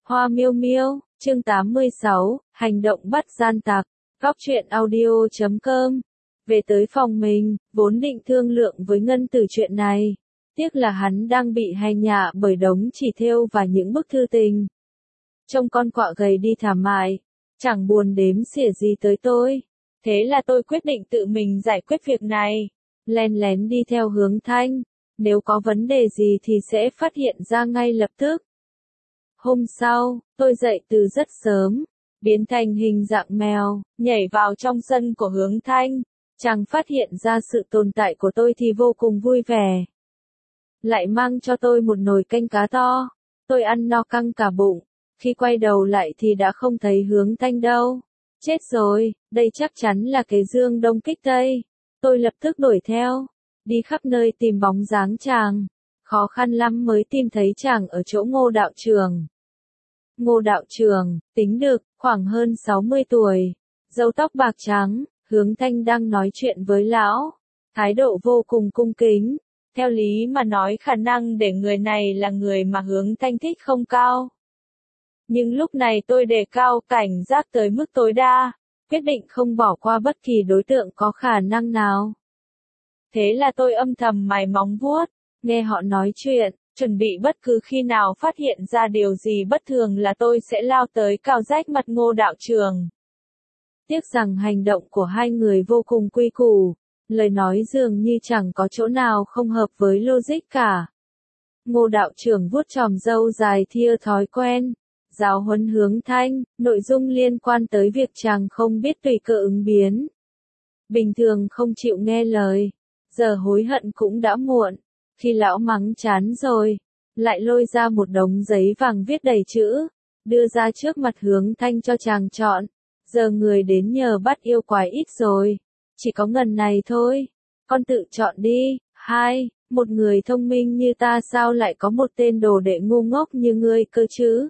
Hoa miêu miêu, chương 86, hành động bắt gian tặc, Góc truyện audio.com. Về tới phòng mình, vốn định thương lượng với Ngân Tử chuyện này. Tiếc là hắn đang bị hành hạ bởi đống chỉ thêu và những bức thư tình. Trông con quạ gầy đi thảm hại, chẳng buồn đếm xỉa gì tới tôi. Thế là tôi quyết định tự mình giải quyết việc này. Len lén đi theo Hướng Thanh. Nếu có vấn đề gì thì sẽ phát hiện ra ngay lập tức. Hôm sau, tôi dậy từ rất sớm, biến thành hình dạng mèo, nhảy vào trong sân của Hướng Thanh. Chàng phát hiện ra sự tồn tại của tôi thì vô cùng vui vẻ. Lại mang cho tôi một nồi canh cá to. Tôi ăn no căng cả bụng. Khi quay đầu lại thì đã không thấy Hướng Thanh đâu. Chết rồi, đây chắc chắn là cái Dương Đông Kích Tây. Tôi lập tức đuổi theo, đi khắp nơi tìm bóng dáng chàng. Khó khăn lắm mới tìm thấy chàng ở chỗ Ngô đạo trường. Ngô đạo trường, tính được, khoảng hơn 60 tuổi. Râu tóc bạc trắng, Hướng Thanh đang nói chuyện với lão. Thái độ vô cùng cung kính. Theo lý mà nói khả năng để người này là người mà Hướng Thanh thích không cao. Nhưng lúc này tôi đề cao cảnh giác tới mức tối đa. Quyết định không bỏ qua bất kỳ đối tượng có khả năng nào. Thế là tôi âm thầm mài móng vuốt, nghe họ nói chuyện, chuẩn bị bất cứ khi nào phát hiện ra điều gì bất thường là tôi sẽ lao tới cào rách mặt Ngô đạo trường. Tiếc rằng hành động của hai người vô cùng quy củ, lời nói dường như chẳng có chỗ nào không hợp với logic cả. Ngô đạo trưởng vuốt chòm râu dài thia thói quen, giáo huấn Hướng Thanh, nội dung liên quan tới việc chàng không biết tùy cơ ứng biến. Bình thường không chịu nghe lời, giờ hối hận cũng đã muộn. Khi lão mắng chán rồi, lại lôi ra một đống giấy vàng viết đầy chữ, đưa ra trước mặt Hướng Thanh cho chàng chọn. Giờ người đến nhờ bắt yêu quái ít rồi, chỉ có ngần này thôi, con tự chọn đi. Hai, một người thông minh như ta sao lại có một tên đồ đệ ngu ngốc như ngươi cơ chứ?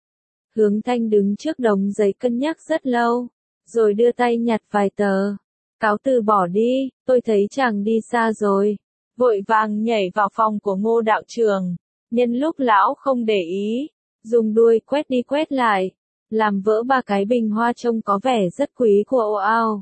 Hướng Thanh đứng trước đống giấy cân nhắc rất lâu, rồi đưa tay nhặt vài tờ. Cáo từ bỏ đi, tôi thấy chàng đi xa rồi. Vội vàng nhảy vào phòng của Ngô đạo trường. Nhân lúc lão không để ý, dùng đuôi quét đi quét lại, làm vỡ ba cái bình hoa trông có vẻ rất quý của ô ao.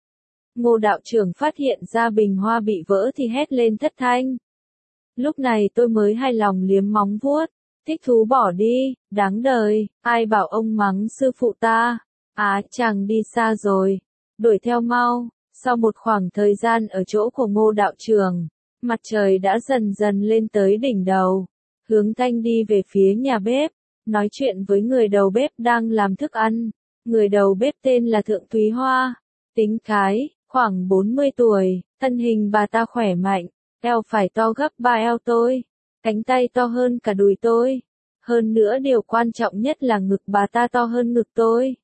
Ngô đạo trưởng phát hiện ra bình hoa bị vỡ thì hét lên thất thanh. Lúc này tôi mới hài lòng liếm móng vuốt. Thích thú bỏ đi, đáng đời, ai bảo ông mắng sư phụ ta. Chàng đi xa rồi, đuổi theo mau. Sau một khoảng thời gian ở chỗ của Ngô đạo trường, mặt trời đã dần dần lên tới đỉnh đầu. Hướng Thanh đi về phía nhà bếp, nói chuyện với người đầu bếp đang làm thức ăn. Người đầu bếp tên là Thượng Thúy Hoa, tính cái, khoảng 40 tuổi, thân hình bà ta khỏe mạnh, eo phải to gấp 3 eo tôi. Cánh tay to hơn cả đùi tôi. Hơn nữa điều quan trọng nhất là ngực bà ta to hơn ngực tôi.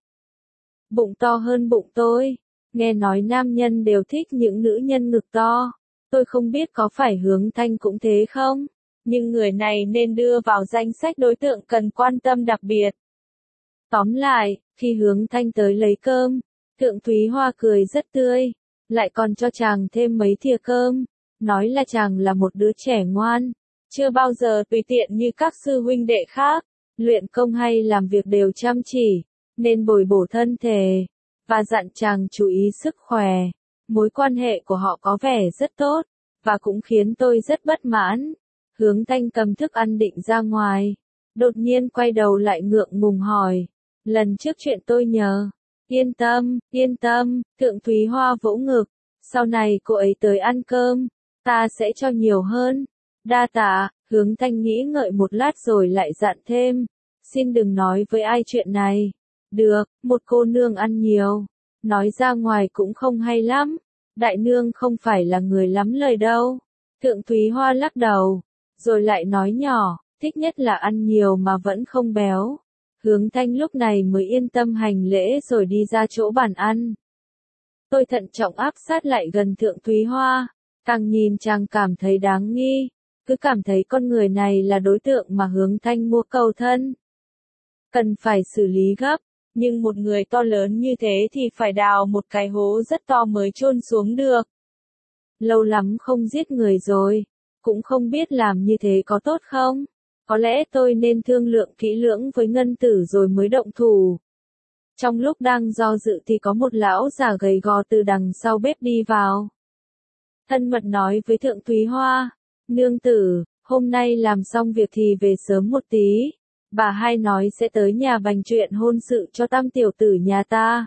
Bụng to hơn bụng tôi. Nghe nói nam nhân đều thích những nữ nhân ngực to. Tôi không biết có phải Hướng Thanh cũng thế không? Nhưng người này nên đưa vào danh sách đối tượng cần quan tâm đặc biệt. Tóm lại, khi Hướng Thanh tới lấy cơm, Thượng Thúy Hoa cười rất tươi. Lại còn cho chàng thêm mấy thìa cơm. Nói là chàng là một đứa trẻ ngoan. Chưa bao giờ tùy tiện như các sư huynh đệ khác, luyện công hay làm việc đều chăm chỉ, nên bồi bổ thân thể, và dặn chàng chú ý sức khỏe. Mối quan hệ của họ có vẻ rất tốt, và cũng khiến tôi rất bất mãn. Hướng Thanh cầm thức ăn định ra ngoài, đột nhiên quay đầu lại ngượng ngùng hỏi, lần trước chuyện tôi nhờ. Yên tâm, Thượng Thúy Hoa vỗ ngực, sau này cô ấy tới ăn cơm, ta sẽ cho nhiều hơn. Đa tạ. Hướng Thanh nghĩ ngợi một lát rồi lại dặn thêm, xin đừng nói với ai chuyện này. Được, một cô nương ăn nhiều, nói ra ngoài cũng không hay lắm. Đại nương không phải là người lắm lời đâu. Thượng Thúy Hoa lắc đầu, rồi lại nói nhỏ, thích nhất là ăn nhiều mà vẫn không béo. Hướng Thanh lúc này mới yên tâm hành lễ rồi đi ra chỗ bàn ăn. Tôi thận trọng áp sát lại gần Thượng Thúy Hoa, càng nhìn chàng cảm thấy đáng nghi. Cứ cảm thấy con người này là đối tượng mà Hướng Thanh mua cầu thân. Cần phải xử lý gấp, nhưng một người to lớn như thế thì phải đào một cái hố rất to mới chôn xuống được. Lâu lắm không giết người rồi, cũng không biết làm như thế có tốt không? Có lẽ tôi nên thương lượng kỹ lưỡng với Ngân Tử rồi mới động thủ. Trong lúc đang do dự thì có một lão già gầy gò từ đằng sau bếp đi vào. Thân mật nói với Thượng Thúy Hoa, nương tử, hôm nay làm xong việc thì về sớm một tí. Bà hai nói sẽ tới nhà bành chuyện hôn sự cho tam tiểu tử nhà ta.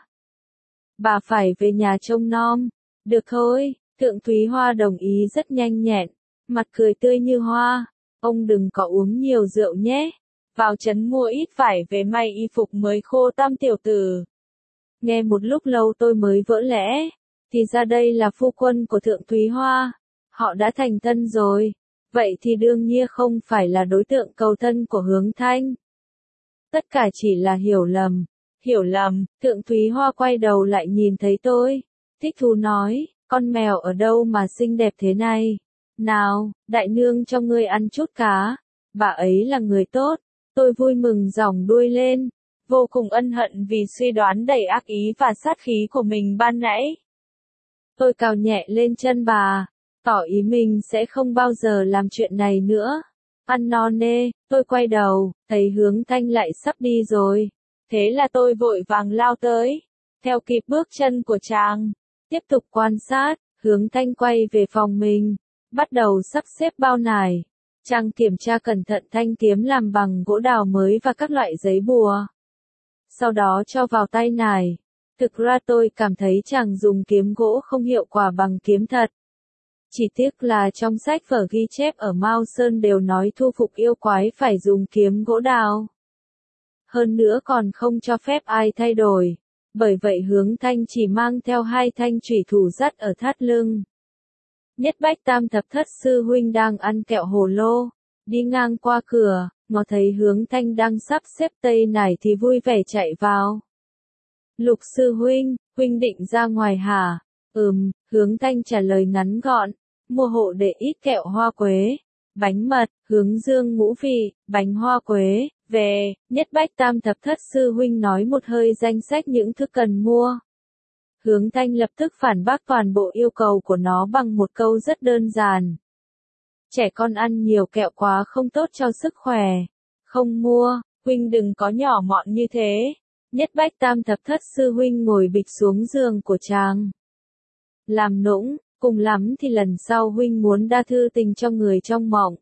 Bà phải về nhà trông nom. Được thôi, Thượng Thúy Hoa đồng ý rất nhanh nhẹn, mặt cười tươi như hoa. Ông đừng có uống nhiều rượu nhé. Vào trấn mua ít vải về may y phục mới khô tam tiểu tử. Nghe một lúc lâu tôi mới vỡ lẽ. Thì ra đây là phu quân của Thượng Thúy Hoa. Họ đã thành thân rồi. Vậy thì đương nhiên không phải là đối tượng cầu thân của Hướng Thanh. Tất cả chỉ là hiểu lầm. Hiểu lầm, Thượng Thúy Hoa quay đầu lại nhìn thấy tôi. Thích thú nói, con mèo ở đâu mà xinh đẹp thế này? Nào, đại nương cho ngươi ăn chút cá. Bà ấy là người tốt. Tôi vui mừng giỏng đuôi lên. Vô cùng ân hận vì suy đoán đầy ác ý và sát khí của mình ban nãy. Tôi cào nhẹ lên chân bà, tỏ ý mình sẽ không bao giờ làm chuyện này nữa. Ăn no nê, tôi quay đầu, thấy Hướng Thanh lại sắp đi rồi. Thế là tôi vội vàng lao tới, theo kịp bước chân của chàng. Tiếp tục quan sát, Hướng Thanh quay về phòng mình, bắt đầu sắp xếp bao nải. Chàng kiểm tra cẩn thận thanh kiếm làm bằng gỗ đào mới và các loại giấy bùa. Sau đó cho vào tay nải. Thực ra tôi cảm thấy chàng dùng kiếm gỗ không hiệu quả bằng kiếm thật. Chỉ tiếc là trong sách vở ghi chép ở Mao Sơn đều nói thu phục yêu quái phải dùng kiếm gỗ đào. Hơn nữa còn không cho phép ai thay đổi. Bởi vậy Hướng Thanh chỉ mang theo 2 thanh chủy thủ dắt ở thắt lưng. Nhất Bách Tam Thập Thất sư huynh đang ăn kẹo hồ lô. Đi ngang qua cửa, ngó thấy Hướng Thanh đang sắp xếp tây nải thì vui vẻ chạy vào. Lục sư huynh, huynh định ra ngoài hả? Hướng Thanh trả lời ngắn gọn. Mua hộ để ít kẹo hoa quế, bánh mật, hướng dương ngũ vị, bánh hoa quế, về. Nhất Bách Tam Thập Thất sư huynh nói một hơi danh sách những thứ cần mua. Hướng Thanh lập tức phản bác toàn bộ yêu cầu của nó bằng một câu rất đơn giản. Trẻ con ăn nhiều kẹo quá không tốt cho sức khỏe. Không mua, huynh đừng có nhỏ mọn như thế. Nhất Bách Tam Thập Thất sư huynh ngồi bịch xuống giường của chàng. Làm nũng, cùng lắm thì lần sau huynh muốn đa thư tình cho người trong mộng.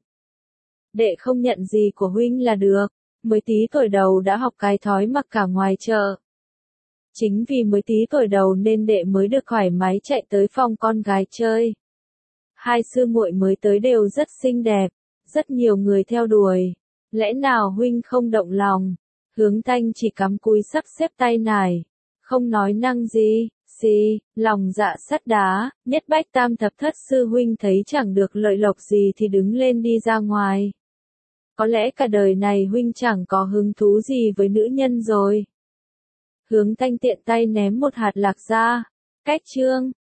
Đệ không nhận gì của huynh là được, mới tí tuổi đầu đã học cái thói mặc cả ngoài chợ. Chính vì mới tí tuổi đầu nên đệ mới được thoải mái chạy tới phòng con gái chơi. 2 sư muội mới tới đều rất xinh đẹp, rất nhiều người theo đuổi. Lẽ nào huynh không động lòng? Hướng Thanh chỉ cắm cúi sắp xếp tay nải, không nói năng gì. Lòng dạ sắt đá. Nhất Bách Tam Thập Thất sư huynh thấy chẳng được lợi lộc gì thì đứng lên đi ra ngoài. Có lẽ cả đời này huynh chẳng có hứng thú gì với nữ nhân rồi. Hướng Thanh tiện tay ném một hạt lạc ra. Cách chương